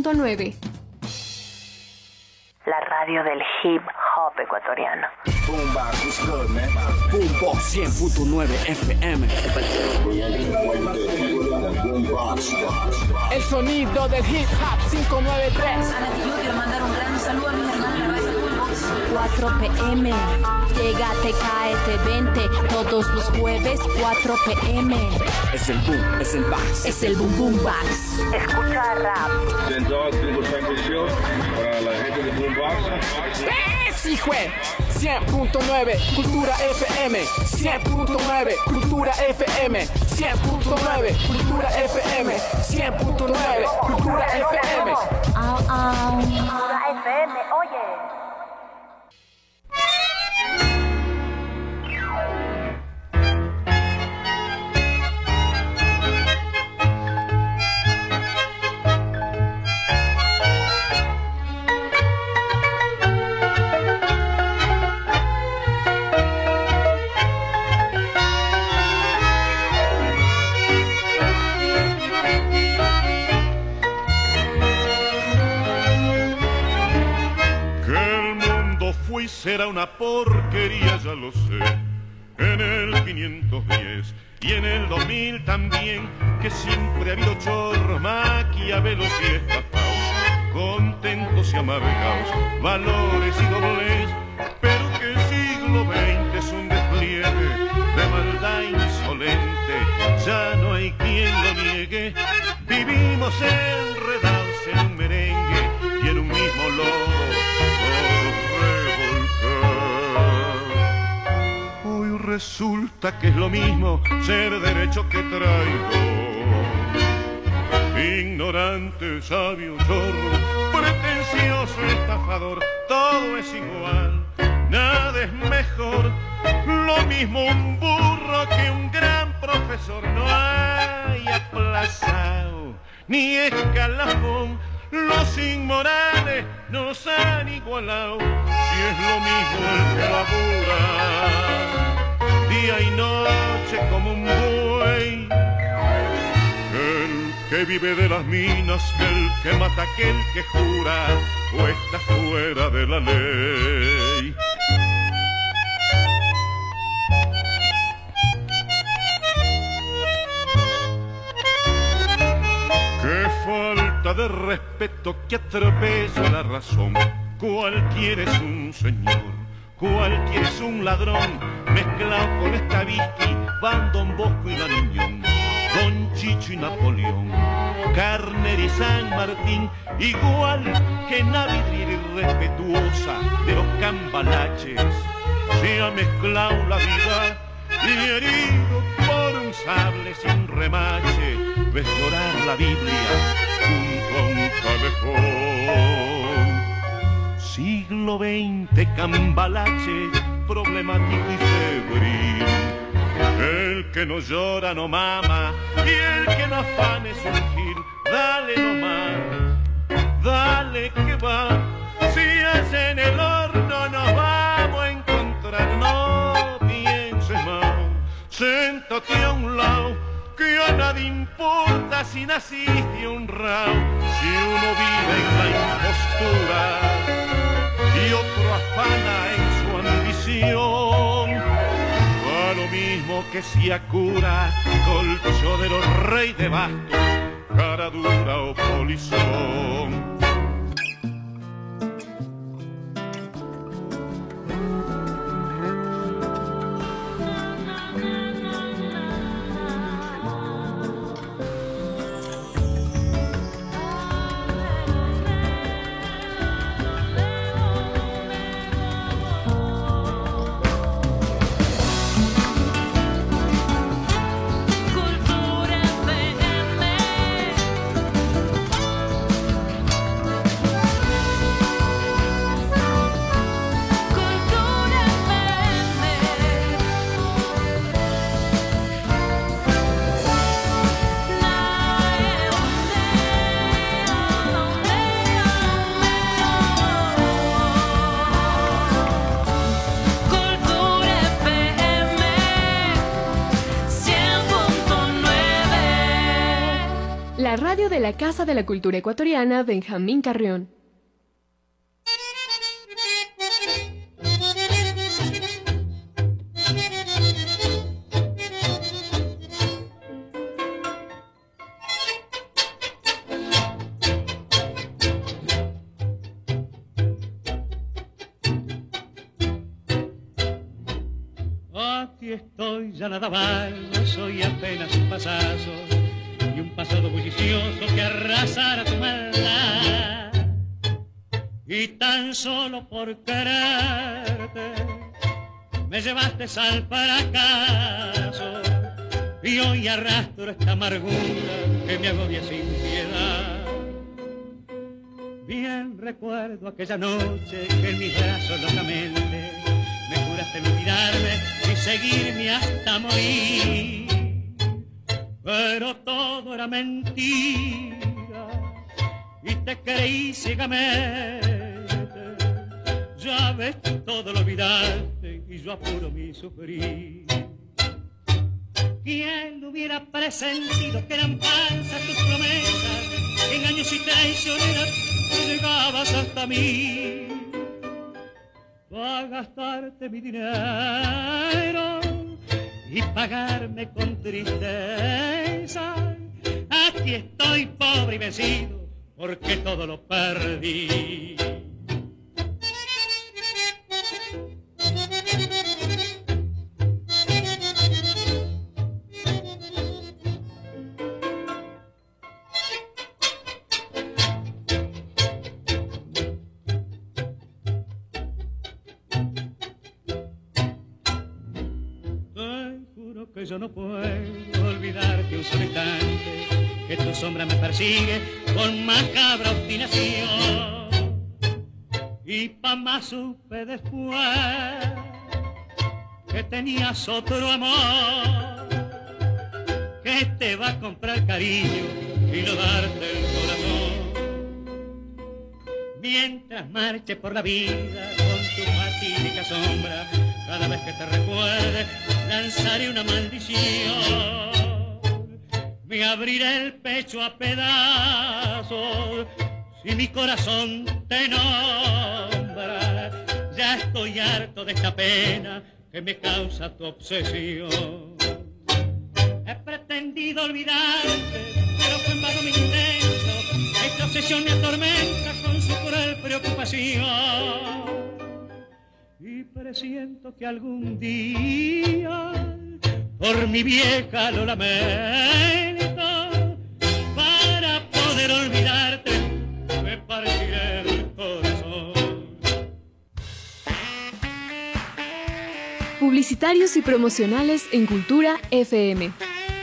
100.9. La radio del hip hop ecuatoriano. Boombox, what's good, man? Boombox 100.9 FM. El sonido del hip hop 593. Yo quiero mandar un gran saludo a mis hermanos de Boombox. 4 p.m. Llégate, cáete, vente. Todos los jueves, 4 p.m. Es el boom, es el bax. Es el boom boom bax. Escucha rap. Del 2, para la gente de Boombox. ¡Hijue! 100.9 Cultura FM. 100.9 Cultura FM. 100.9 Cultura FM. 100.9 Cultura FM. Cultura FM, oye. Y será una porquería, ya lo sé. En el 510 y en el 2000 también, que siempre ha habido chorros, maquiavelos y estafados, contentos y amargados, valores y doblez, pero que el siglo XX es un despliegue de maldad insolente, ya no hay quien lo niegue. Vivimos enredados en un merengue y en un mismo lodo. Resulta que es lo mismo ser derecho que traidor, ignorante, sabio, chorro, pretencioso, estafador, todo es igual, nada es mejor, lo mismo un burro que un gran profesor, no hay aplazado ni escalafón, los inmorales nos han igualado, si es lo mismo el que labura día y noche como un buey, el que vive de las minas, el que mata, aquel que jura o está fuera de la ley. Qué falta de respeto que atropella la razón, cualquiera es un señor. Cualquiera es un ladrón, mezclado con Stavisky, Van Don Bosco y la Niñón, Don Chicho y Napoleón, Carner y San Martín, igual que Navidriera irrespetuosa de los cambalaches, se ha mezclado la vida y herido por un sable sin remache, ves llorar la Biblia junto a un calefón. Siglo XX, cambalache, problemático y febril. El que no llora no mama y el que no afana es un gil. Dale nomás, dale que va. Si es en el horno nos vamos a encontrar. No pienses más, séntate a un lado, que a nadie importa si naciste honrado. Si uno vive en la impostura y otro afana en su ambición, a lo mismo que si a cura, colchonero, rey de bastos, cara dura o polizón. de la Casa de la Cultura Ecuatoriana Benjamín Carrión. Aquí estoy, ya nada mal, no soy apenas un pasazo y un pasado bullicioso que arrasara tu maldad. Y tan solo por quererte me llevaste al fracaso y hoy arrastro esta amargura que me agobia sin piedad. Bien recuerdo aquella noche que en mis brazos locamente me juraste no olvidarme y seguirme hasta morir, pero todo era mentira y te creí ciegamente. Ya ves, todo lo olvidaste y yo apuro mi sufrir. ¿Quién hubiera presentido que eran falsas tus promesas, engaños y traicioneras, que llegabas hasta mí? A gastarte mi dinero y pagarme con tristeza. Aquí estoy pobre y vencido porque todo lo perdí. Que yo no puedo olvidarte un solo instante, que tu sombra me persigue con macabra obstinación. Y pa' más supe después que tenías otro amor que te va a comprar cariño y no darte el corazón. Mientras marche por la vida con tu fatídica sombra, cada vez que te recuerde lanzaré una maldición. Me abriré el pecho a pedazos si mi corazón te nombra. Ya estoy harto de esta pena que me causa tu obsesión. He pretendido olvidarte, pero fue en vano mi intento. Esta obsesión me atormenta con su cruel preocupación. Y presiento que algún día por mi vieja lo lamento. Para poder olvidarte me partiré el corazón. Publicitarios y promocionales en Cultura FM.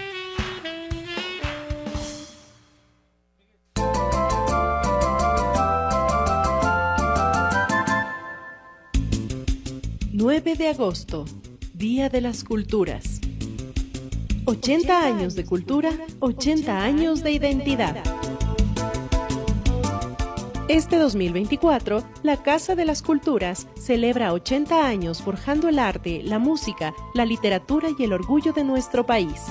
De agosto, Día de las Culturas. 80 años de cultura, 80 años de identidad. Este 2024, la Casa de las Culturas celebra 80 años forjando el arte, la música, la literatura y el orgullo de nuestro país.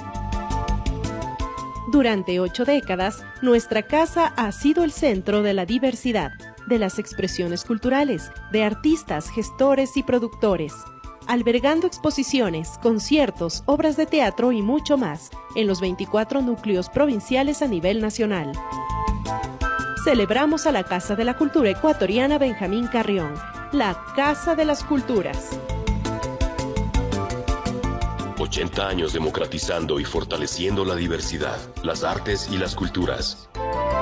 Durante 8 décadas, nuestra casa ha sido el centro de la diversidad, de las expresiones culturales, de artistas, gestores y productores, albergando exposiciones, conciertos, obras de teatro y mucho más en los 24 núcleos provinciales a nivel nacional. Celebramos a la Casa de la Cultura Ecuatoriana Benjamín Carrión, la Casa de las Culturas. 80 años democratizando y fortaleciendo la diversidad, las artes y las culturas.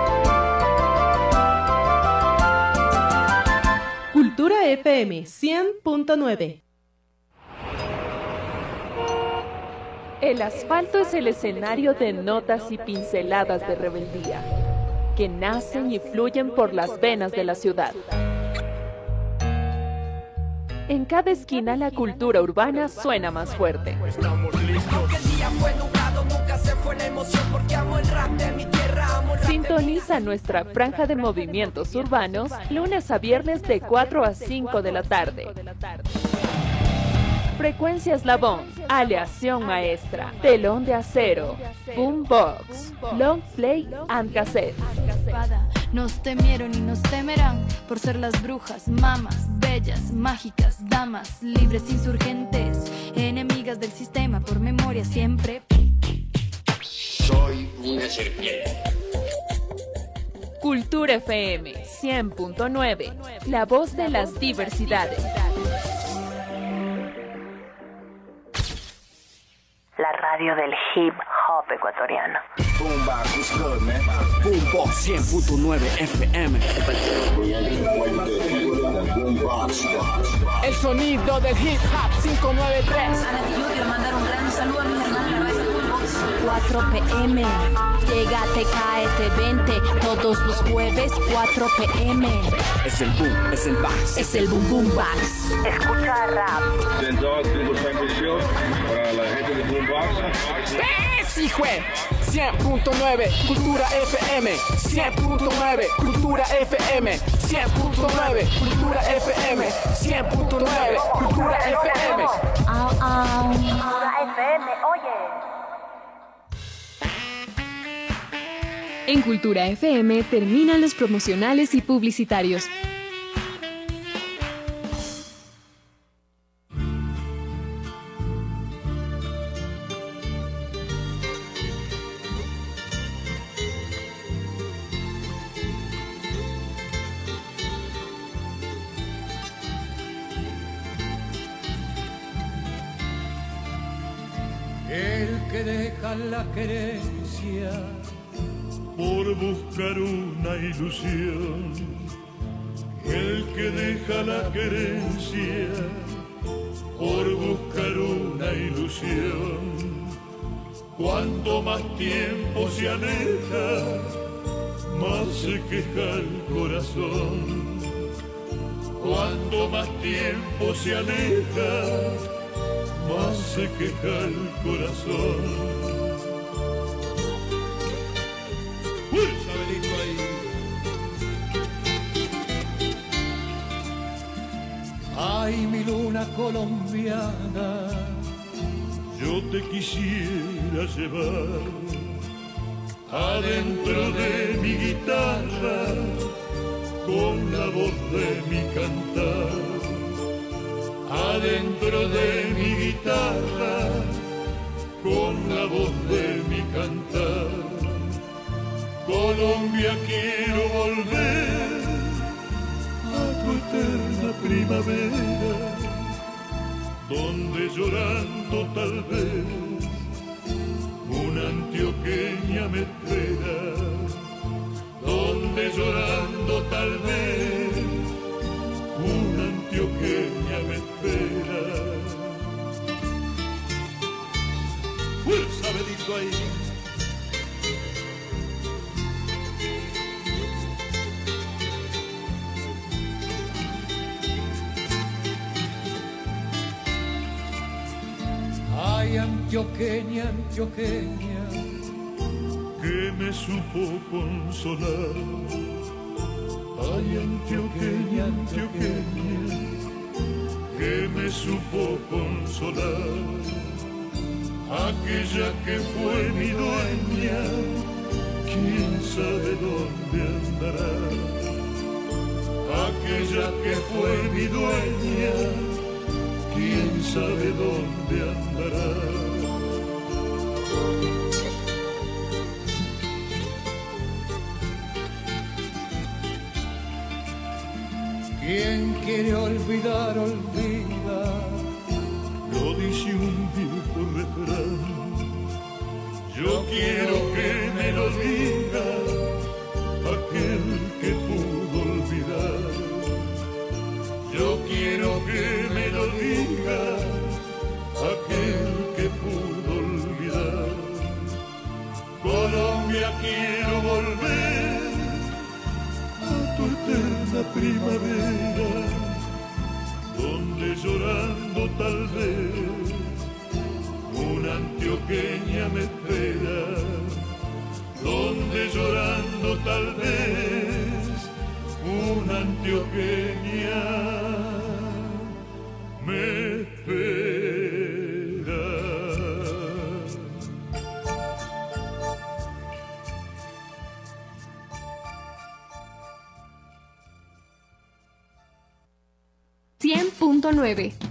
Cultura FM 100.9. El asfalto es el escenario de notas y pinceladas de rebeldía, que nacen y fluyen por las venas de la ciudad. En cada esquina la cultura urbana suena más fuerte. Sintoniza nuestra franja de movimientos urbanos lunes a viernes de 4 a 5 de la tarde. Frecuencia Eslabón, aleación maestra, telón de acero, boombox, long play and cassette. Nos temieron y nos temerán por ser las brujas, mamas, bellas, mágicas, damas, libres, insurgentes, enemigas del sistema por memoria siempre. Soy una serpiente. Cultura FM 100.9, la voz de las diversidades. La radio del hip hop ecuatoriano. Boombox 100.9 FM. El sonido del hip hop 593. Yo quiero mandar un gran saludo a mis hermanos de la base Boombox. 4 p.m. Llégate, cáete, vente. Todos los jueves, 4 p.m. Es el boom, es el bass. Es el boom boom bass. Escucha rap. Para la gente de Boombox. ¡Sí, jue! 100.9 Cultura FM, 100.9 Cultura FM, 100.9 Cultura FM, 100.9 Cultura FM. Cultura FM, oye. En Cultura FM terminan los promocionales y publicitarios. El que deja la querencia por buscar una ilusión, el que deja la querencia por buscar una ilusión. Cuanto más tiempo se aleja, más se queja el corazón. Cuanto más tiempo se aleja, más se queja el corazón. Ay, mi luna colombiana, yo te quisiera llevar adentro de mi guitarra con la voz de mi cantar. Adentro de mi guitarra con la voz de mi cantar. Colombia, quiero volver a tu eterna primavera, donde llorando tal vez una antioqueña me espera, donde llorando tal vez una antioqueña me espera. Fuerza, Benito, ahí. ay, antioqueña, antioqueña, que me supo consolar. Ay, antioqueña, antioqueña, que me supo consolar. Aquella que fue mi dueña, quién sabe dónde andará. Aquella que fue mi dueña, quién sabe dónde andará. quien quiere olvidar, olvida, lo dice un viejo refrán. Yo quiero que me lo diga aquel que pudo olvidar. Yo quiero que me lo diga aquel que pudo olvidar. Colombia, quiero volver a tu eterna primavera, donde llorando tal vez una antioqueña me espera, donde llorando tal vez una antioqueña me espera. 100.9.